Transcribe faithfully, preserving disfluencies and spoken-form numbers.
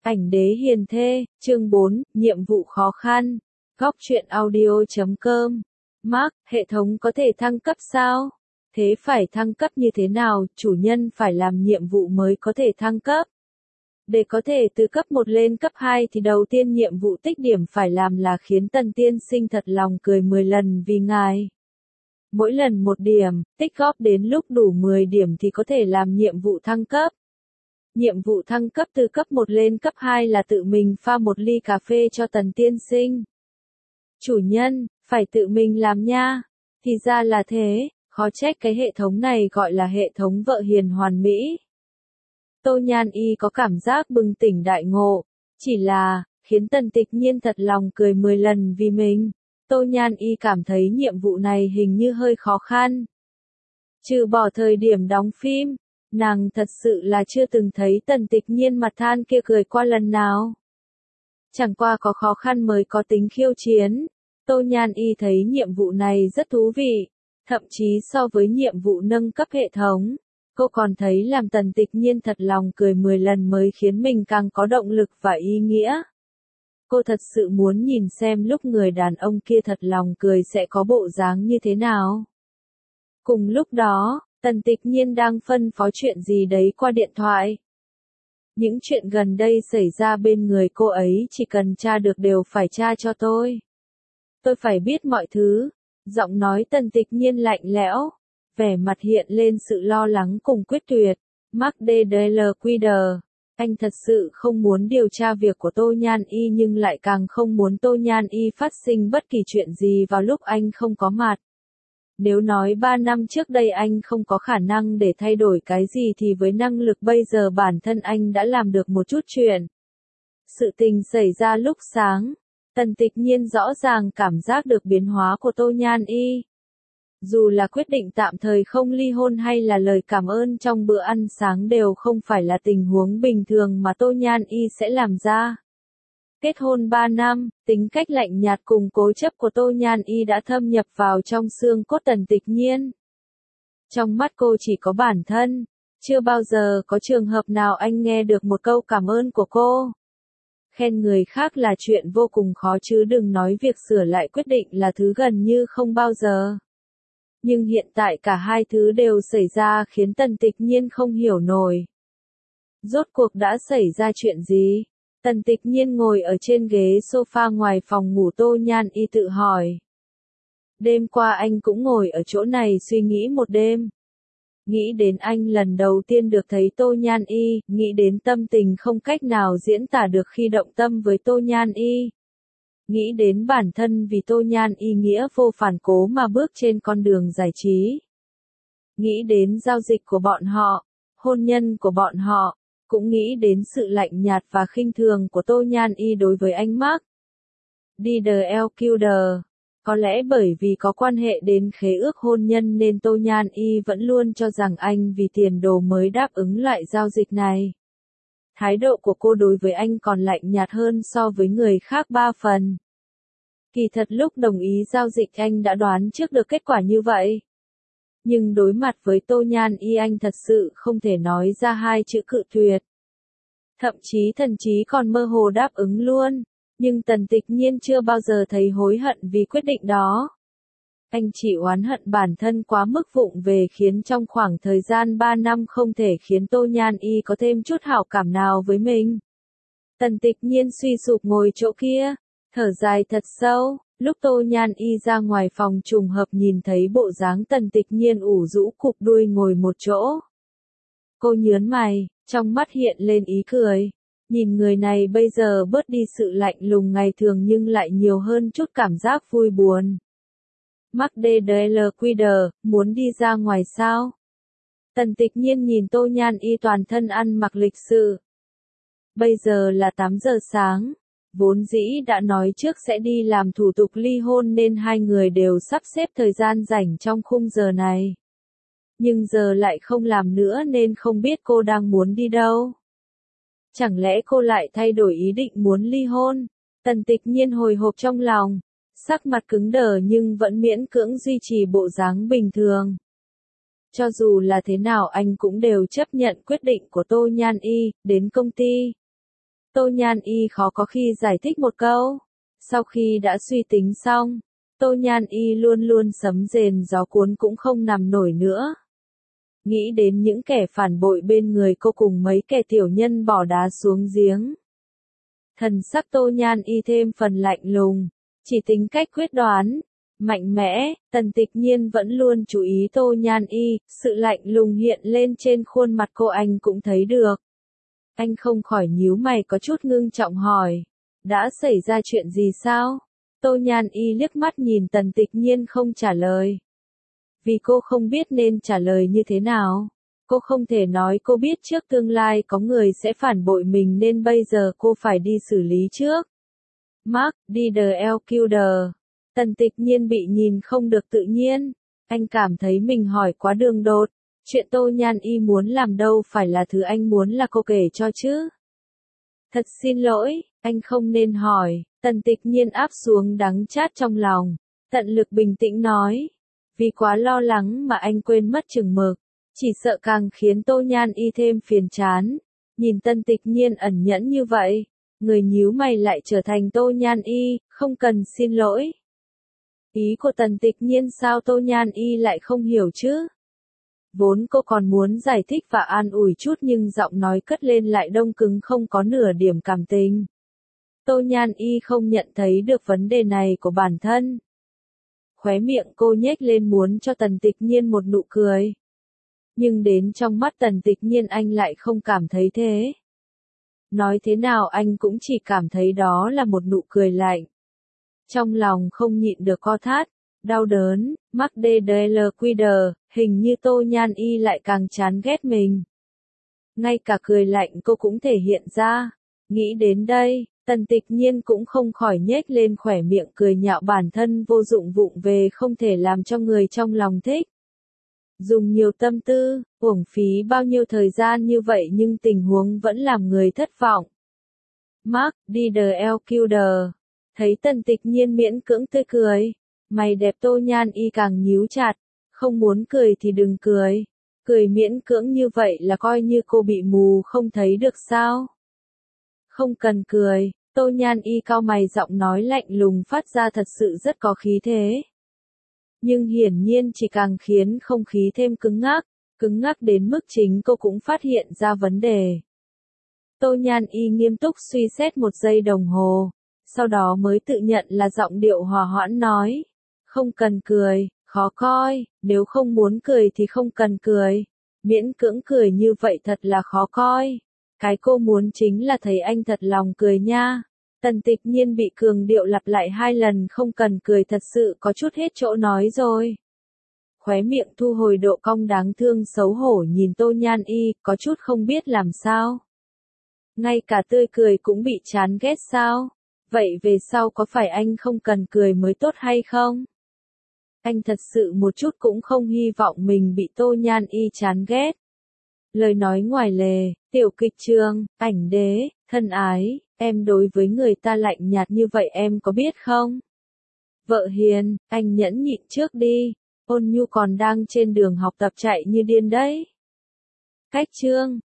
Ảnh đế hiền thê, chương bốn, nhiệm vụ khó khăn. Góc truyện audio chấm com. Mark, hệ thống có thể thăng cấp sao? Thế phải thăng cấp như thế nào? Chủ nhân phải làm nhiệm vụ mới có thể thăng cấp. Để có thể từ cấp một lên cấp hai thì đầu tiên nhiệm vụ tích điểm phải làm là khiến Tần tiên sinh thật lòng cười mười lần vì ngài. Mỗi lần một điểm, tích góp đến lúc đủ mười điểm thì có thể làm nhiệm vụ thăng cấp. Nhiệm vụ thăng cấp từ cấp một lên cấp hai là tự mình pha một ly cà phê cho Tần tiên sinh. Chủ nhân, phải tự mình làm nha. Thì ra là thế, khó trách cái hệ thống này gọi là hệ thống vợ hiền hoàn mỹ. Tô Nhan Y có cảm giác bừng tỉnh đại ngộ, chỉ là, khiến Tần Tịch Nhiên thật lòng cười mười lần vì mình. Tô Nhan Y cảm thấy nhiệm vụ này hình như hơi khó khăn. Trừ bỏ thời điểm đóng phim, nàng thật sự là chưa từng thấy Tần Tịch Nhiên mặt than kia cười qua lần nào. Chẳng qua có khó khăn mới có tính khiêu chiến. Tô Nhan Y thấy nhiệm vụ này rất thú vị, thậm chí so với nhiệm vụ nâng cấp hệ thống, cô còn thấy làm Tần Tịch Nhiên thật lòng cười mười lần mới khiến mình càng có động lực và ý nghĩa. Cô thật sự muốn nhìn xem lúc người đàn ông kia thật lòng cười sẽ có bộ dáng như thế nào. Cùng lúc đó, Tần Tịch Nhiên đang phân phó chuyện gì đấy qua điện thoại. Những chuyện gần đây xảy ra bên người cô ấy chỉ cần tra được đều phải tra cho tôi. Tôi phải biết mọi thứ. Giọng nói Tần Tịch Nhiên lạnh lẽo, vẻ mặt hiện lên sự lo lắng cùng quyết tuyệt. Mark đê đê lờ quy đờ, anh thật sự không muốn điều tra việc của Tô Nhan Y nhưng lại càng không muốn Tô Nhan Y phát sinh bất kỳ chuyện gì vào lúc anh không có mặt. Nếu nói ba năm trước đây anh không có khả năng để thay đổi cái gì thì với năng lực bây giờ bản thân anh đã làm được một chút chuyện. Sự tình xảy ra lúc sáng, Tần Tịch Nhiên rõ ràng cảm giác được biến hóa của Tô Nhan Y. Dù là quyết định tạm thời không ly hôn hay là lời cảm ơn trong bữa ăn sáng đều không phải là tình huống bình thường mà Tô Nhan Y sẽ làm ra. Kết hôn ba năm, tính cách lạnh nhạt cùng cố chấp của Tô Nhan Y đã thâm nhập vào trong xương cốt Tần Tịch Nhiên. Trong mắt cô chỉ có bản thân, chưa bao giờ có trường hợp nào anh nghe được một câu cảm ơn của cô. Khen người khác là chuyện vô cùng khó chứ đừng nói việc sửa lại quyết định là thứ gần như không bao giờ. Nhưng hiện tại cả hai thứ đều xảy ra khiến Tần Tịch Nhiên không hiểu nổi. Rốt cuộc đã xảy ra chuyện gì? Tần Tịch Nhiên ngồi ở trên ghế sofa ngoài phòng ngủ Tô Nhan Y tự hỏi. Đêm qua anh cũng ngồi ở chỗ này suy nghĩ một đêm. Nghĩ đến anh lần đầu tiên được thấy Tô Nhan Y, nghĩ đến tâm tình không cách nào diễn tả được khi động tâm với Tô Nhan Y. Nghĩ đến bản thân vì Tô Nhan Y nghĩa vô phản cố mà bước trên con đường giải trí. Nghĩ đến giao dịch của bọn họ, hôn nhân của bọn họ, cũng nghĩ đến sự lạnh nhạt và khinh thường của Tô Nhan Y đối với anh Mark. đê đê lờ quy đờ. Có lẽ bởi vì có quan hệ đến khế ước hôn nhân nên Tô Nhan Y vẫn luôn cho rằng anh vì tiền đồ mới đáp ứng lại giao dịch này. Thái độ của cô đối với anh còn lạnh nhạt hơn so với người khác ba phần. Kỳ thật lúc đồng ý giao dịch anh đã đoán trước được kết quả như vậy. Nhưng đối mặt với Tô Nhan Y anh thật sự không thể nói ra hai chữ cự tuyệt. Thậm chí thần trí còn mơ hồ đáp ứng luôn. Nhưng Tần Tịch Nhiên chưa bao giờ thấy hối hận vì quyết định đó. Anh chỉ oán hận bản thân quá mức vụng về khiến trong khoảng thời gian ba năm không thể khiến Tô Nhan Y có thêm chút hảo cảm nào với mình. Tần Tịch Nhiên suy sụp ngồi chỗ kia, thở dài thật sâu, lúc Tô Nhan Y ra ngoài phòng trùng hợp nhìn thấy bộ dáng Tần Tịch Nhiên ủ rũ cụp đuôi ngồi một chỗ. Cô nhớn mày, trong mắt hiện lên ý cười. Nhìn người này bây giờ bớt đi sự lạnh lùng ngày thường nhưng lại nhiều hơn chút cảm giác vui buồn. Mark đê đê lờ quy đờ, muốn đi ra ngoài sao? Tần Tịch Nhiên nhìn Tô Nhan Y toàn thân ăn mặc lịch sự. Bây giờ là tám giờ sáng, vốn dĩ đã nói trước sẽ đi làm thủ tục ly hôn nên hai người đều sắp xếp thời gian rảnh trong khung giờ này. Nhưng giờ lại không làm nữa nên không biết cô đang muốn đi đâu. Chẳng lẽ cô lại thay đổi ý định muốn ly hôn? Tần Tịch Nhiên hồi hộp trong lòng, sắc mặt cứng đờ nhưng vẫn miễn cưỡng duy trì bộ dáng bình thường. Cho dù là thế nào anh cũng đều chấp nhận quyết định của Tô Nhan Y, đến công ty. Tô Nhan Y khó có khi giải thích một câu. Sau khi đã suy tính xong, Tô Nhan Y luôn luôn sấm rền gió cuốn cũng không nằm nổi nữa. Nghĩ đến những kẻ phản bội bên người cô cùng mấy kẻ tiểu nhân bỏ đá xuống giếng. Thần sắc Tô Nhan Y thêm phần lạnh lùng, chỉ tính cách quyết đoán, mạnh mẽ. Tần Tịch Nhiên vẫn luôn chú ý Tô Nhan Y, sự lạnh lùng hiện lên trên khuôn mặt cô anh cũng thấy được. Anh không khỏi nhíu mày có chút ngưng trọng hỏi, đã xảy ra chuyện gì sao? Tô Nhan Y liếc mắt nhìn Tần Tịch Nhiên không trả lời. Vì cô không biết nên trả lời như thế nào. Cô không thể nói cô biết trước tương lai có người sẽ phản bội mình nên bây giờ cô phải đi xử lý trước. Mark, đi đờ eo kiu đờ. Tần Tịch Nhiên bị nhìn không được tự nhiên. Anh cảm thấy mình hỏi quá đường đột. Chuyện Tô Nhan Y muốn làm đâu phải là thứ anh muốn là cô kể cho chứ. Thật xin lỗi, anh không nên hỏi. Tần Tịch Nhiên áp xuống đắng chát trong lòng. Tận lực bình tĩnh nói. Vì quá lo lắng mà anh quên mất chừng mực. Chỉ sợ càng khiến Tô Nhan Y thêm phiền chán. Nhìn Tần Tịch Nhiên ẩn nhẫn như vậy, người nhíu mày lại trở thành Tô Nhan Y, không cần xin lỗi. Ý của Tần Tịch Nhiên sao Tô Nhan Y lại không hiểu chứ? Vốn cô còn muốn giải thích và an ủi chút nhưng giọng nói cất lên lại đông cứng không có nửa điểm cảm tình. Tô Nhan Y không nhận thấy được vấn đề này của bản thân. Khóe miệng cô nhếch lên muốn cho Tần Tịch Nhiên một nụ cười. Nhưng đến trong mắt Tần Tịch Nhiên anh lại không cảm thấy thế. Nói thế nào anh cũng chỉ cảm thấy đó là một nụ cười lạnh. Trong lòng không nhịn được co thắt, đau đớn. Mark đê đê lờ quy đờ, hình như Tô Nhan Y lại càng chán ghét mình. Ngay cả cười lạnh cô cũng thể hiện ra. Nghĩ đến đây, Tần Tịch Nhiên cũng không khỏi nhếch lên khỏe miệng cười nhạo bản thân vô dụng vụng về không thể làm cho người trong lòng thích. Dùng nhiều tâm tư, uổng phí bao nhiêu thời gian như vậy nhưng tình huống vẫn làm người thất vọng. Mark, đi đờ eo kiu đờ. Thấy Tần Tịch Nhiên miễn cưỡng tươi cười. Mày đẹp Tô Nhan Y càng nhíu chặt. Không muốn cười thì đừng cười. Cười miễn cưỡng như vậy là coi như cô bị mù không thấy được sao? Không cần cười. Tô Nhan Y cau mày giọng nói lạnh lùng phát ra thật sự rất có khí thế. Nhưng hiển nhiên chỉ càng khiến không khí thêm cứng ngắc, cứng ngắc đến mức chính cô cũng phát hiện ra vấn đề. Tô Nhan Y nghiêm túc suy xét một giây đồng hồ, sau đó mới tự nhận là giọng điệu hòa hoãn nói. Không cần cười, khó coi, nếu không muốn cười thì không cần cười. Miễn cưỡng cười như vậy thật là khó coi. Cái cô muốn chính là thấy anh thật lòng cười nha. Tần Tịch Nhiên bị cường điệu lặp lại hai lần không cần cười thật sự có chút hết chỗ nói rồi. Khóe miệng thu hồi độ cong đáng thương xấu hổ nhìn Tô Nhan Y, có chút không biết làm sao. Ngay cả tươi cười cũng bị chán ghét sao? Vậy về sau có phải anh không cần cười mới tốt hay không? Anh thật sự một chút cũng không hy vọng mình bị Tô Nhan Y chán ghét. Lời nói ngoài lề, tiểu kịch trường, ảnh đế, thân ái, em đối với người ta lạnh nhạt như vậy em có biết không? Vợ hiền, anh nhẫn nhịn trước đi, Ôn Nhu còn đang trên đường học tập chạy như điên đấy. Cách chương